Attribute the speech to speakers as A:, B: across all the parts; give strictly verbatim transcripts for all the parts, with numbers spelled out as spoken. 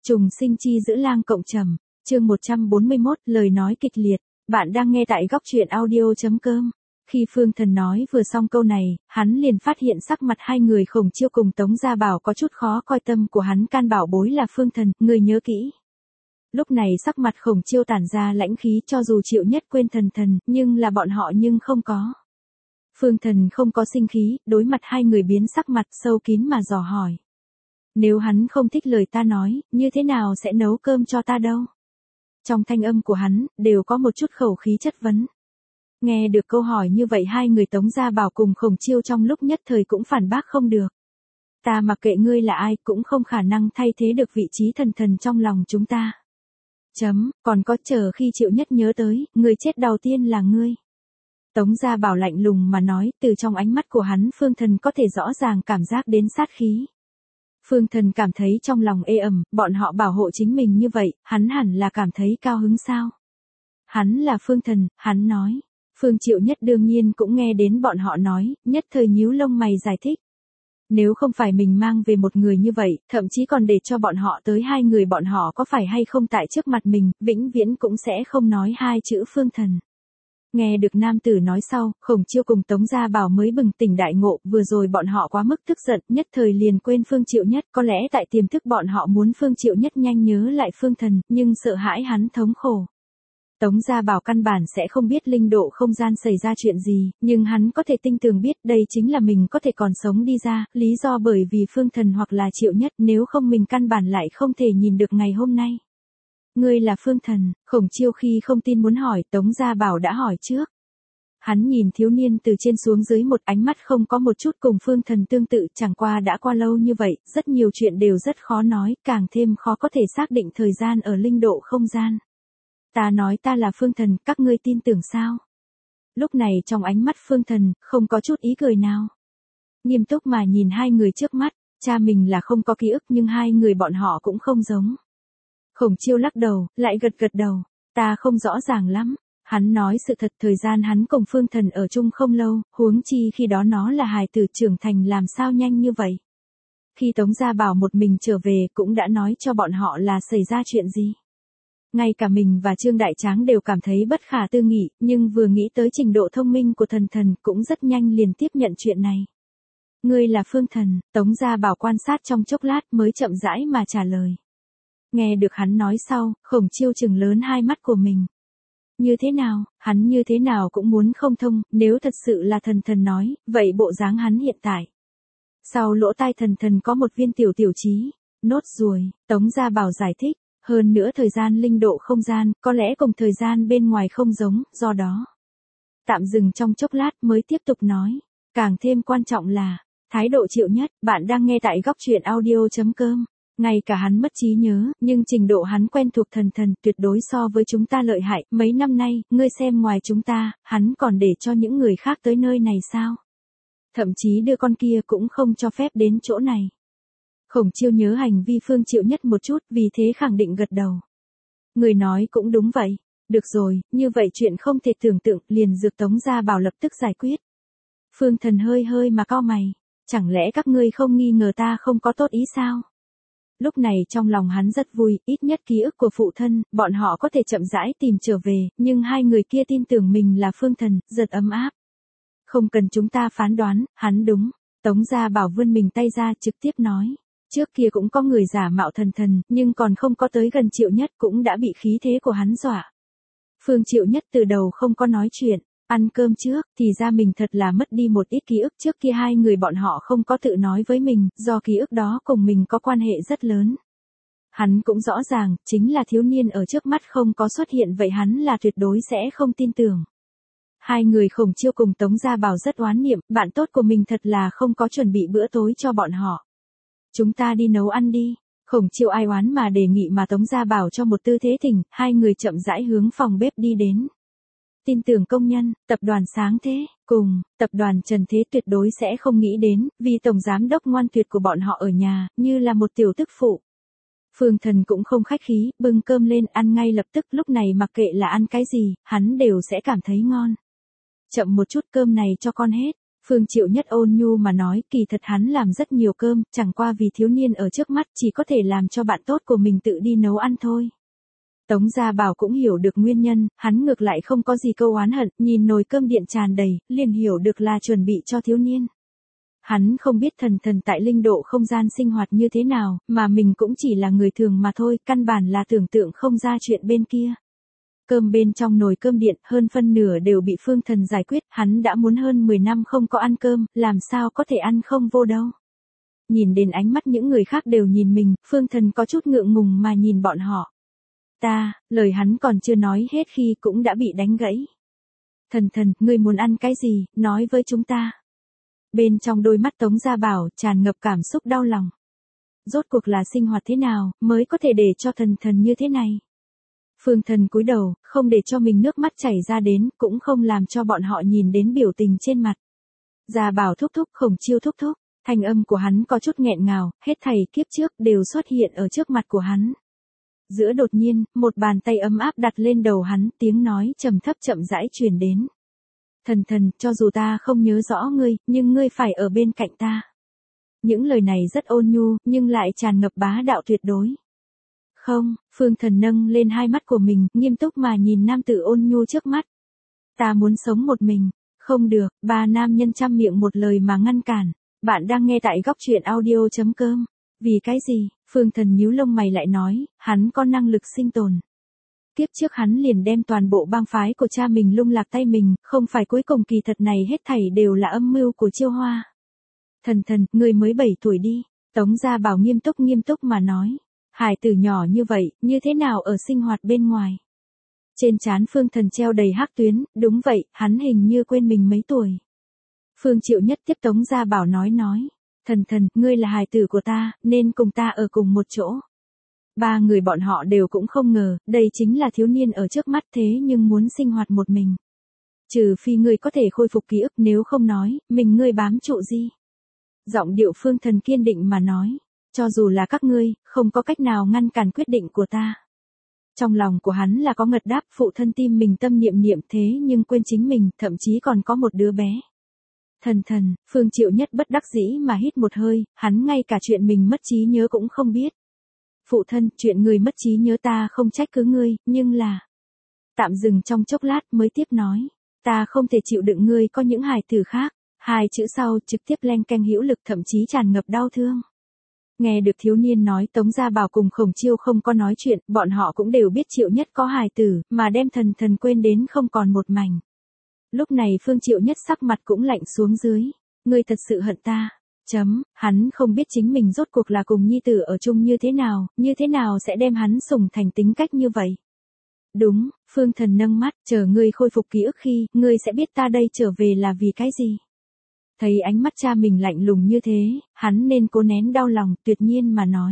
A: Trùng sinh chi giữ lang cộng trầm, chương một trăm bốn mươi mốt, lời nói kịch liệt. Bạn đang nghe tại góc truyện audio.com. Khi Phương Thần nói vừa xong câu này, hắn liền phát hiện sắc mặt hai người Khổng Chiêu cùng Tống Gia Bảo có chút khó coi, tâm của hắn can bảo bối là Phương Thần, người nhớ kỹ. Lúc này sắc mặt Khổng Chiêu tản ra lãnh khí, cho dù Triệu Nhất quên Thần Thần, nhưng là bọn họ nhưng không có. Phương Thần không có sinh khí, đối mặt hai người biến sắc mặt sâu kín mà dò hỏi. Nếu hắn không thích lời ta nói, như thế nào sẽ nấu cơm cho ta đâu? Trong thanh âm của hắn, đều có một chút khẩu khí chất vấn. Nghe được câu hỏi như vậy, hai người Tống Gia Bảo cùng Khổng Chiêu trong lúc nhất thời cũng phản bác không được. Ta mặc kệ ngươi là ai, cũng không khả năng thay thế được vị trí Thần Thần trong lòng chúng ta. Chấm, còn có chờ khi Triệu Nhất nhớ tới, người chết đầu tiên là ngươi. Tống Gia Bảo lạnh lùng mà nói, từ trong ánh mắt của hắn Phương Thần có thể rõ ràng cảm giác đến sát khí. Phương Thần cảm thấy trong lòng ê ẩm, bọn họ bảo hộ chính mình như vậy, hắn hẳn là cảm thấy cao hứng sao. Hắn là Phương Thần, hắn nói. Phương Triệu Nhất đương nhiên cũng nghe đến bọn họ nói, nhất thời nhíu lông mày giải thích. Nếu không phải mình mang về một người như vậy, thậm chí còn để cho bọn họ tới hai người, bọn họ có phải hay không tại trước mặt mình, vĩnh viễn cũng sẽ không nói hai chữ Phương Thần. Nghe được nam tử nói sau, Khổng Chiêu cùng Tống Gia Bảo mới bừng tỉnh đại ngộ, vừa rồi bọn họ quá mức tức giận, nhất thời liền quên Phương Triệu Nhất, có lẽ tại tiềm thức bọn họ muốn Phương Triệu Nhất nhanh nhớ lại Phương Thần, nhưng sợ hãi hắn thống khổ. Tống Gia Bảo căn bản sẽ không biết linh độ không gian xảy ra chuyện gì, nhưng hắn có thể tinh tường biết đây chính là mình có thể còn sống đi ra, lý do bởi vì Phương Thần hoặc là Triệu Nhất, nếu không mình căn bản lại không thể nhìn được ngày hôm nay. Ngươi là Phương Thần, Khổng Chiêu khi không tin muốn hỏi, Tống Gia Bảo đã hỏi trước. Hắn nhìn thiếu niên từ trên xuống dưới, một ánh mắt không có một chút cùng Phương Thần tương tự, chẳng qua đã qua lâu như vậy, rất nhiều chuyện đều rất khó nói, càng thêm khó có thể xác định thời gian ở linh độ không gian. Ta nói ta là Phương Thần, các ngươi tin tưởng sao? Lúc này trong ánh mắt Phương Thần, không có chút ý cười nào. Nghiêm túc mà nhìn hai người trước mắt, cha mình là không có ký ức nhưng hai người bọn họ cũng không giống. Khổng Chiêu lắc đầu, lại gật gật đầu, ta không rõ ràng lắm. Hắn nói sự thật, thời gian hắn cùng Phương Thần ở chung không lâu, huống chi khi đó nó là hài tử trưởng thành, làm sao nhanh như vậy. Khi Tống Gia Bảo một mình trở về cũng đã nói cho bọn họ là xảy ra chuyện gì. Ngay cả mình và Trương Đại Tráng đều cảm thấy bất khả tư nghị, nhưng vừa nghĩ tới trình độ thông minh của Thần Thần cũng rất nhanh liền tiếp nhận chuyện này. Ngươi là Phương Thần, Tống Gia Bảo quan sát trong chốc lát mới chậm rãi mà trả lời. Nghe được hắn nói sau, Khổng Chiêu trừng lớn hai mắt của mình. Như thế nào, hắn như thế nào cũng muốn không thông, nếu thật sự là Thần Thần nói, vậy bộ dáng hắn hiện tại. Sau lỗ tai Thần Thần có một viên tiểu tiểu trí, nốt ruồi, Tống Gia Bảo giải thích, hơn nữa thời gian linh độ không gian, có lẽ cùng thời gian bên ngoài không giống, do đó. Tạm dừng trong chốc lát mới tiếp tục nói, càng thêm quan trọng là, thái độ Triệu Nhất, bạn đang nghe tại góc truyện audio.com. Ngay cả hắn mất trí nhớ, nhưng trình độ hắn quen thuộc Thần Thần tuyệt đối so với chúng ta lợi hại, mấy năm nay, ngươi xem ngoài chúng ta, hắn còn để cho những người khác tới nơi này sao? Thậm chí đưa con kia cũng không cho phép đến chỗ này. Khổng Chiêu nhớ hành vi Phương Triệu Nhất một chút, vì thế khẳng định gật đầu. Người nói cũng đúng vậy, được rồi, như vậy chuyện không thể tưởng tượng, liền dược Tống Gia Bảo lập tức giải quyết. Phương Thần hơi hơi mà cau mày, chẳng lẽ các ngươi không nghi ngờ ta không có tốt ý sao? Lúc này trong lòng hắn rất vui, ít nhất ký ức của phụ thân, bọn họ có thể chậm rãi tìm trở về, nhưng hai người kia tin tưởng mình là Phương Thần, rất ấm áp. Không cần chúng ta phán đoán, hắn đúng. Tống Gia Bảo vươn mình tay ra trực tiếp nói. Trước kia cũng có người giả mạo Thần Thần, nhưng còn không có tới gần Triệu Nhất cũng đã bị khí thế của hắn dọa. Phương Triệu Nhất từ đầu không có nói chuyện. Ăn cơm trước, thì ra mình thật là mất đi một ít ký ức, trước kia hai người bọn họ không có tự nói với mình, do ký ức đó cùng mình có quan hệ rất lớn. Hắn cũng rõ ràng, chính là thiếu niên ở trước mắt không có xuất hiện, vậy hắn là tuyệt đối sẽ không tin tưởng. Hai người Khổng Chiêu cùng Tống Gia Bảo rất oán niệm, bạn tốt của mình thật là không có chuẩn bị bữa tối cho bọn họ. Chúng ta đi nấu ăn đi. Khổng Chiêu ai oán mà đề nghị, mà Tống Gia Bảo cho một tư thế thỉnh, hai người chậm rãi hướng phòng bếp đi đến. Tin tưởng công nhân, tập đoàn Sáng Thế, cùng, tập đoàn Trần Thế tuyệt đối sẽ không nghĩ đến, vì tổng giám đốc ngoan tuyệt của bọn họ ở nhà, như là một tiểu tức phụ. Phương Thần cũng không khách khí, bưng cơm lên ăn ngay lập tức, lúc này mặc kệ là ăn cái gì, hắn đều sẽ cảm thấy ngon. Chậm một chút, cơm này cho con hết. Phương Triệu Nhất ôn nhu mà nói, kỳ thật hắn làm rất nhiều cơm, chẳng qua vì thiếu niên ở trước mắt chỉ có thể làm cho bạn tốt của mình tự đi nấu ăn thôi. Tống Gia Bảo cũng hiểu được nguyên nhân, hắn ngược lại không có gì câu oán hận, nhìn nồi cơm điện tràn đầy, liền hiểu được là chuẩn bị cho thiếu niên. Hắn không biết Thần Thần tại linh độ không gian sinh hoạt như thế nào, mà mình cũng chỉ là người thường mà thôi, căn bản là tưởng tượng không ra chuyện bên kia. Cơm bên trong nồi cơm điện hơn phân nửa đều bị Phương Thần giải quyết, hắn đã muốn hơn mười năm không có ăn cơm, làm sao có thể ăn không vô đâu. Nhìn đến ánh mắt những người khác đều nhìn mình, Phương Thần có chút ngượng ngùng mà nhìn bọn họ. Ta, lời hắn còn chưa nói hết khi cũng đã bị đánh gãy. Thần Thần, ngươi muốn ăn cái gì, nói với chúng ta. Bên trong đôi mắt Tống Gia Bảo tràn ngập cảm xúc đau lòng. Rốt cuộc là sinh hoạt thế nào, mới có thể để cho Thần Thần như thế này. Phương Thần cúi đầu, không để cho mình nước mắt chảy ra đến, cũng không làm cho bọn họ nhìn đến biểu tình trên mặt. Gia Bảo thúc thúc, Khổng Chiêu thúc thúc, thanh âm của hắn có chút nghẹn ngào, hết thảy kiếp trước đều xuất hiện ở trước mặt của hắn. Giữa đột nhiên, một bàn tay ấm áp đặt lên đầu hắn, tiếng nói trầm thấp chậm rãi truyền đến. Thần Thần, cho dù ta không nhớ rõ ngươi, nhưng ngươi phải ở bên cạnh ta. Những lời này rất ôn nhu, nhưng lại tràn ngập bá đạo tuyệt đối. Không, Phương Thần nâng lên hai mắt của mình, nghiêm túc mà nhìn nam tử ôn nhu trước mắt. Ta muốn sống một mình. Không được, ba nam nhân trăm miệng một lời mà ngăn cản. Bạn đang nghe tại góc truyện audio chấm com. Vì cái gì? Phương Thần nhíu lông mày lại nói, hắn có năng lực sinh tồn. Kiếp trước hắn liền đem toàn bộ bang phái của cha mình lung lạc tay mình, không phải cuối cùng kỳ thật này hết thảy đều là âm mưu của Chiêu Hoa. Thần Thần, ngươi mới bảy tuổi đi. Tống Gia Bảo nghiêm túc nghiêm túc mà nói. Hải tử nhỏ như vậy, như thế nào ở sinh hoạt bên ngoài? Trên trán Phương Thần treo đầy hắc tuyến, đúng vậy, hắn hình như quên mình mấy tuổi. Phương Triệu Nhất tiếp Tống Gia Bảo nói nói. Thần Thần, ngươi là hài tử của ta, nên cùng ta ở cùng một chỗ. Ba người bọn họ đều cũng không ngờ, đây chính là thiếu niên ở trước mắt thế nhưng muốn sinh hoạt một mình. Trừ phi ngươi có thể khôi phục ký ức, nếu không nói, mình ngươi bám trụ gì. Giọng điệu Phương Thần kiên định mà nói, cho dù là các ngươi, không có cách nào ngăn cản quyết định của ta. Trong lòng của hắn là có ngật đáp, phụ thân tim mình tâm niệm niệm thế nhưng quên chính mình, thậm chí còn có một đứa bé. Thần Thần, Phương Triệu Nhất bất đắc dĩ mà hít một hơi, hắn ngay cả chuyện mình mất trí nhớ cũng không biết. Phụ thân, chuyện người mất trí nhớ ta không trách cứ ngươi, nhưng là... Tạm dừng trong chốc lát mới tiếp nói, ta không thể chịu đựng ngươi có những hài tử khác. Hai chữ sau trực tiếp len canh hữu lực, thậm chí tràn ngập đau thương. Nghe được thiếu niên nói, Tống Gia Bảo cùng Khổng Chiêu không có nói chuyện, bọn họ cũng đều biết Triệu Nhất có hài tử, mà đem Thần Thần quên đến không còn một mảnh. Lúc này Phương Triệu Nhất sắc mặt cũng lạnh xuống dưới. Ngươi thật sự hận ta. Chấm, hắn không biết chính mình rốt cuộc là cùng nhi tử ở chung như thế nào, như thế nào sẽ đem hắn sủng thành tính cách như vậy. Đúng, Phương Thần nâng mắt, chờ ngươi khôi phục ký ức khi, ngươi sẽ biết ta đây trở về là vì cái gì. Thấy ánh mắt cha mình lạnh lùng như thế, hắn nên cố nén đau lòng, tuyệt nhiên mà nói.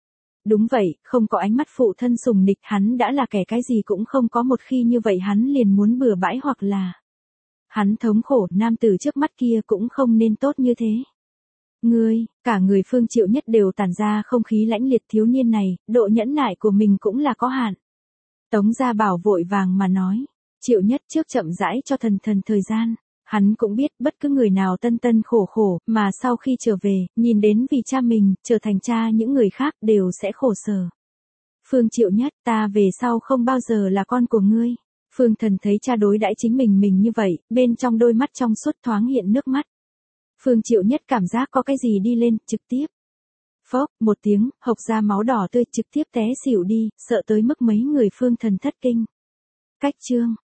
A: Đúng vậy, không có ánh mắt phụ thân sùng nịch, hắn đã là kẻ cái gì cũng không có, một khi như vậy hắn liền muốn bừa bãi hoặc là... Hắn thống khổ, nam tử trước mắt kia cũng không nên tốt như thế. Ngươi, cả người Phương Triệu Nhất đều tản ra không khí lãnh liệt, thiếu niên này, độ nhẫn nại của mình cũng là có hạn. Tống Gia Bảo vội vàng mà nói, Triệu Nhất trước chậm rãi cho Thần Thần thời gian. Hắn cũng biết bất cứ người nào tân tân khổ khổ, mà sau khi trở về, nhìn đến vì cha mình, trở thành cha những người khác đều sẽ khổ sở. Phương Triệu Nhất, ta về sau không bao giờ là con của ngươi. Phương Thần thấy cha đối đãi chính mình mình như vậy, bên trong đôi mắt trong suốt thoáng hiện nước mắt. Phương Triệu Nhất cảm giác có cái gì đi lên, trực tiếp. Phốc, một tiếng, hộc ra máu đỏ tươi, trực tiếp té xỉu đi, sợ tới mức mấy người Phương Thần thất kinh. Cách chương.